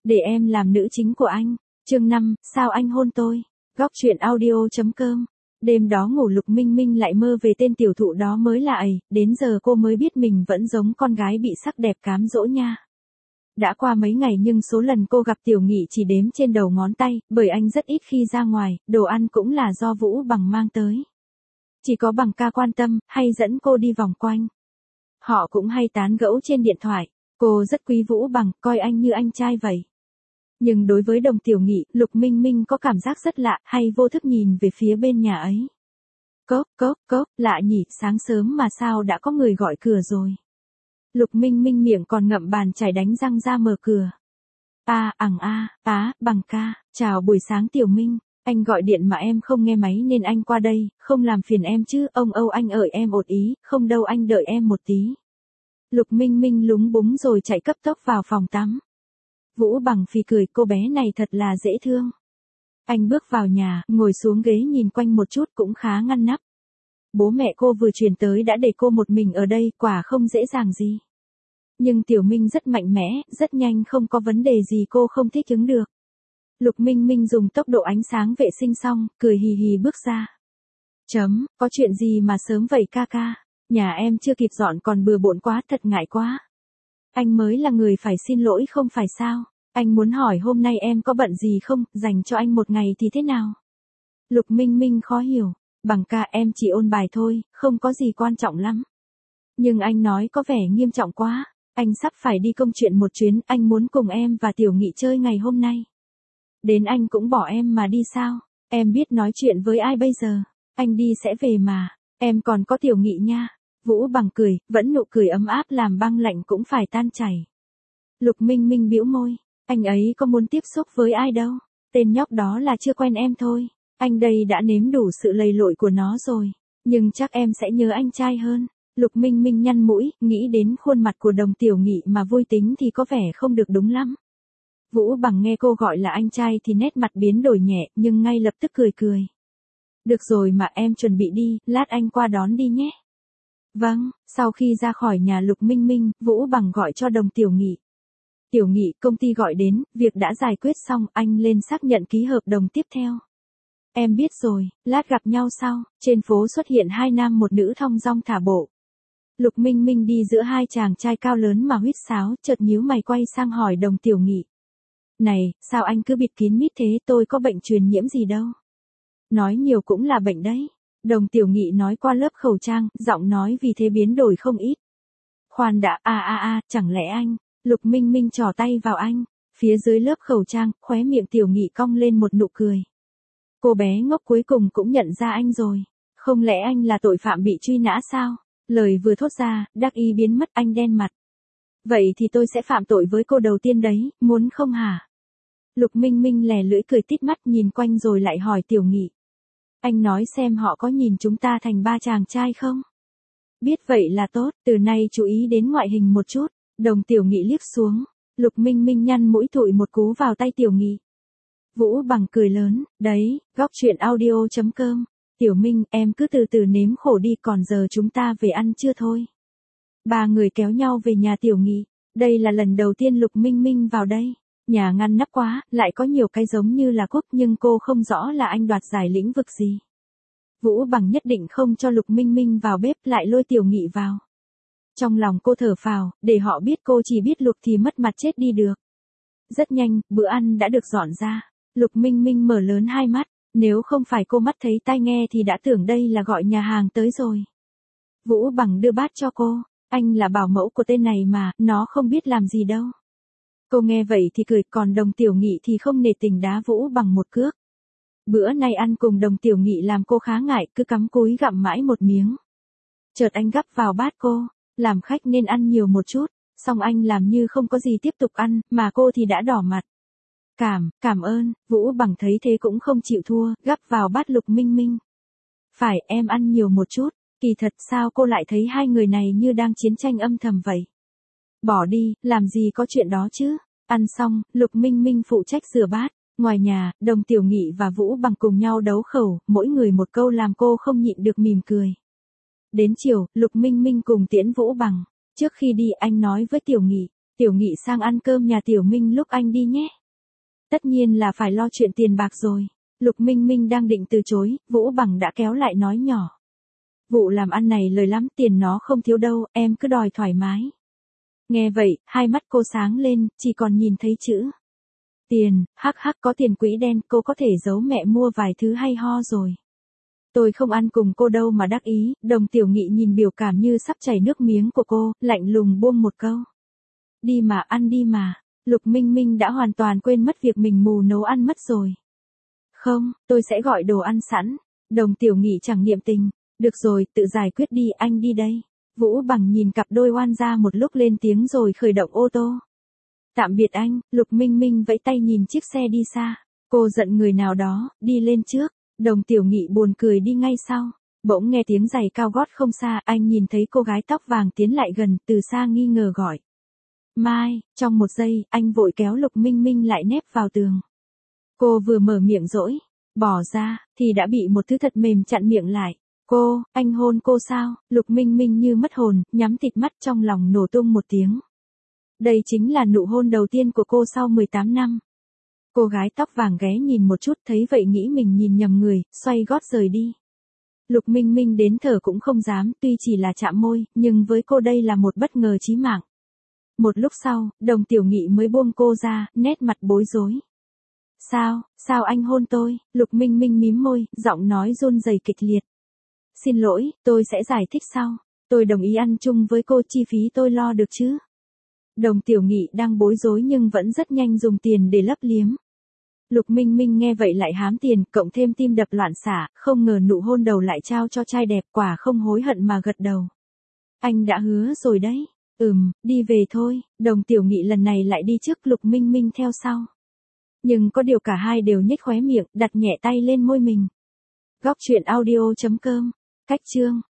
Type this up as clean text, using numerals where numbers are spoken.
Để em làm nữ chính của anh. Chương 5, sao anh hôn tôi? Góc truyện audio.com. Đêm đó ngủ Lục Minh Minh lại mơ về tên tiểu thụ đó mới lạ ấy, đến giờ cô mới biết mình vẫn giống con gái bị sắc đẹp cám dỗ nha. Đã qua mấy ngày nhưng số lần cô gặp Tiểu Nghị chỉ đếm trên đầu ngón tay, bởi anh rất ít khi ra ngoài, đồ ăn cũng là do Vũ Bằng mang tới. Chỉ có Bằng ca quan tâm, hay dẫn cô đi vòng quanh. Họ cũng hay tán gẫu trên điện thoại, cô rất quý Vũ Bằng, coi anh như anh trai vậy. Nhưng đối với Đồng Tiểu Nghị, Lục Minh Minh có cảm giác rất lạ, hay vô thức nhìn về phía bên nhà ấy. Cốc, cốc, cốc, lạ nhỉ, sáng sớm mà sao đã có người gọi cửa rồi. Lục Minh Minh miệng còn ngậm bàn chải đánh răng ra mở cửa. Bằng ca, chào buổi sáng Tiểu Minh, anh gọi điện mà em không nghe máy nên anh qua đây, không làm phiền em chứ, ông Âu anh ơi em ột ý, không đâu anh đợi em một tí. Lục Minh Minh lúng búng rồi chạy cấp tốc vào phòng tắm. Vũ Bằng phì cười, cô bé này thật là dễ thương. Anh bước vào nhà, ngồi xuống ghế nhìn quanh một chút cũng khá ngăn nắp. Bố mẹ cô vừa chuyển tới đã để cô một mình ở đây, quả không dễ dàng gì. Nhưng Tiểu Minh rất mạnh mẽ, rất nhanh, không có vấn đề gì cô không thích ứng được. Lục Minh Minh dùng tốc độ ánh sáng vệ sinh xong, cười hì hì bước ra. Có chuyện gì mà sớm vậy ca ca? Nhà em chưa kịp dọn còn bừa bộn quá, thật ngại quá. Anh mới là người phải xin lỗi không phải sao? Anh muốn hỏi hôm nay em có bận gì không, dành cho anh một ngày thì thế nào? Lục Minh Minh khó hiểu, Bằng ca em chỉ ôn bài thôi, không có gì quan trọng lắm. Nhưng anh nói có vẻ nghiêm trọng quá, anh sắp phải đi công chuyện một chuyến, anh muốn cùng em và Tiểu Nghị chơi ngày hôm nay. Đến anh cũng bỏ em mà đi sao? Em biết nói chuyện với ai bây giờ? Anh đi sẽ về mà, em còn có Tiểu Nghị nha. Vũ Bằng cười, vẫn nụ cười ấm áp làm băng lạnh cũng phải tan chảy. Lục Minh Minh bĩu môi, anh ấy có muốn tiếp xúc với ai đâu, tên nhóc đó là chưa quen em thôi. Anh đây đã nếm đủ sự lầy lội của nó rồi, nhưng chắc em sẽ nhớ anh trai hơn. Lục Minh Minh nhăn mũi, nghĩ đến khuôn mặt của Đồng Tiểu Nghị mà vui tính thì có vẻ không được đúng lắm. Vũ Bằng nghe cô gọi là anh trai thì nét mặt biến đổi nhẹ, nhưng ngay lập tức cười cười. Được rồi mà em chuẩn bị đi, lát anh qua đón đi nhé. Vâng, sau khi ra khỏi nhà Lục Minh Minh, Vũ Bằng gọi cho Đồng Tiểu Nghị. Tiểu Nghị, công ty gọi đến, việc đã giải quyết xong, anh lên xác nhận ký hợp đồng tiếp theo. Em biết rồi, lát gặp nhau sau. Trên phố xuất hiện hai nam một nữ thong dong thả bộ. Lục Minh Minh đi giữa hai chàng trai cao lớn mà huýt sáo, chợt nhíu mày quay sang hỏi Đồng Tiểu Nghị. Này, sao anh cứ bịt kín mít thế, tôi có bệnh truyền nhiễm gì đâu. Nói nhiều cũng là bệnh đấy. Đồng Tiểu Nghị nói qua lớp khẩu trang, giọng nói vì thế biến đổi không ít. Khoan đã, chẳng lẽ anh? Lục Minh Minh trỏ tay vào anh. Phía dưới lớp khẩu trang, khóe miệng Tiểu Nghị cong lên một nụ cười. Cô bé ngốc cuối cùng cũng nhận ra anh rồi. Không lẽ anh là tội phạm bị truy nã sao? Lời vừa thốt ra, đắc ý biến mất, anh đen mặt. Vậy thì tôi sẽ phạm tội với cô đầu tiên đấy, muốn không hả? Lục Minh Minh lè lưỡi cười tít mắt nhìn quanh rồi lại hỏi Tiểu Nghị. Anh nói xem họ có nhìn chúng ta thành ba chàng trai không? Biết vậy là tốt, từ nay chú ý đến ngoại hình một chút. Đồng Tiểu Nghị liếc xuống. Lục Minh Minh nhăn mũi thụi một cú vào tay Tiểu Nghị. Vũ Bằng cười lớn, đấy, góc truyện audio.com. Tiểu Minh, em cứ từ từ nếm khổ đi, còn giờ chúng ta về ăn trưa thôi. Ba người kéo nhau về nhà Tiểu Nghị. Đây là lần đầu tiên Lục Minh Minh vào đây. Nhà ngăn nắp quá, lại có nhiều cái giống như là cúc, nhưng cô không rõ là anh đoạt giải lĩnh vực gì. Vũ Bằng nhất định không cho Lục Minh Minh vào bếp, lại lôi Tiểu Nghị vào. Trong lòng cô thở phào, để họ biết cô chỉ biết Lục thì mất mặt chết đi được. Rất nhanh, bữa ăn đã được dọn ra. Lục Minh Minh mở lớn hai mắt, nếu không phải cô mắt thấy tai nghe thì đã tưởng đây là gọi nhà hàng tới rồi. Vũ Bằng đưa bát cho cô, anh là bảo mẫu của tên này mà, nó không biết làm gì đâu. Cô nghe vậy thì cười, còn Đồng Tiểu Nghị thì không nể tình đá Vũ Bằng một cước. Bữa nay ăn cùng Đồng Tiểu Nghị làm cô khá ngại, cứ cắm cúi gặm mãi một miếng. Chợt anh gắp vào bát cô, làm khách nên ăn nhiều một chút, xong anh làm như không có gì tiếp tục ăn, mà cô thì đã đỏ mặt. Cảm ơn, Vũ Bằng thấy thế cũng không chịu thua, gắp vào bát Lục Minh Minh. Phải, em ăn nhiều một chút, kỳ thật sao cô lại thấy hai người này như đang chiến tranh âm thầm vậy? Bỏ đi, làm gì có chuyện đó chứ. Ăn xong, Lục Minh Minh phụ trách rửa bát. Ngoài nhà, Đồng Tiểu Nghị và Vũ Bằng cùng nhau đấu khẩu, mỗi người một câu làm cô không nhịn được mỉm cười. Đến chiều, Lục Minh Minh cùng tiễn Vũ Bằng. Trước khi đi anh nói với Tiểu Nghị. Tiểu Nghị sang ăn cơm nhà Tiểu Minh lúc anh đi nhé. Tất nhiên là phải lo chuyện tiền bạc rồi. Lục Minh Minh đang định từ chối, Vũ Bằng đã kéo lại nói nhỏ. Vụ làm ăn này lời lắm, tiền nó không thiếu đâu, em cứ đòi thoải mái. Nghe vậy, hai mắt cô sáng lên, chỉ còn nhìn thấy chữ. Tiền, hắc hắc, có tiền quỹ đen, cô có thể giấu mẹ mua vài thứ hay ho rồi. Tôi không ăn cùng cô đâu mà đắc ý. Đồng Tiểu Nghị nhìn biểu cảm như sắp chảy nước miếng của cô, lạnh lùng buông một câu. Đi mà, ăn đi mà. Lục Minh Minh đã hoàn toàn quên mất việc mình mù nấu ăn mất rồi. Không, tôi sẽ gọi đồ ăn sẵn. Đồng Tiểu Nghị chẳng niệm tình. Được rồi, tự giải quyết đi, anh đi đây. Vũ Bằng nhìn cặp đôi oan gia một lúc lên tiếng rồi khởi động ô tô. Tạm biệt anh. Lục Minh Minh vẫy tay nhìn chiếc xe đi xa. Cô giận người nào đó, đi lên trước. Đồng Tiểu Nghị buồn cười đi ngay sau. Bỗng nghe tiếng giày cao gót không xa, anh nhìn thấy cô gái tóc vàng tiến lại gần, từ xa nghi ngờ gọi. Mai, trong một giây, anh vội kéo Lục Minh Minh lại nép vào tường. Cô vừa mở miệng dỗi, bỏ ra, thì đã bị một thứ thật mềm chặn miệng lại. Cô, anh hôn cô sao? Lục Minh Minh như mất hồn, nhắm thịt mắt, trong lòng nổ tung một tiếng. Đây chính là nụ hôn đầu tiên của cô sau 18 năm. Cô gái tóc vàng ghé nhìn một chút, thấy vậy nghĩ mình nhìn nhầm người, xoay gót rời đi. Lục Minh Minh đến thở cũng không dám, tuy chỉ là chạm môi, nhưng với cô đây là một bất ngờ chí mạng. Một lúc sau, Đồng Tiểu Nghị mới buông cô ra, nét mặt bối rối. Sao anh hôn tôi? Lục Minh Minh mím môi, giọng nói run rẩy kịch liệt. Xin lỗi, tôi sẽ giải thích sau. Tôi đồng ý ăn chung với cô, chi phí tôi lo được chứ. Đồng Tiểu Nghị đang bối rối nhưng vẫn rất nhanh dùng tiền để lấp liếm. Lục Minh Minh nghe vậy lại hám tiền, cộng thêm tim đập loạn xạ, không ngờ nụ hôn đầu lại trao cho trai đẹp, quả không hối hận mà gật đầu. Anh đã hứa rồi đấy. Đi về thôi. Đồng Tiểu Nghị lần này lại đi trước, Lục Minh Minh theo sau. Nhưng có điều cả hai đều nhếch khóe miệng, đặt nhẹ tay lên môi mình. Góc truyện audio.com. Cách chương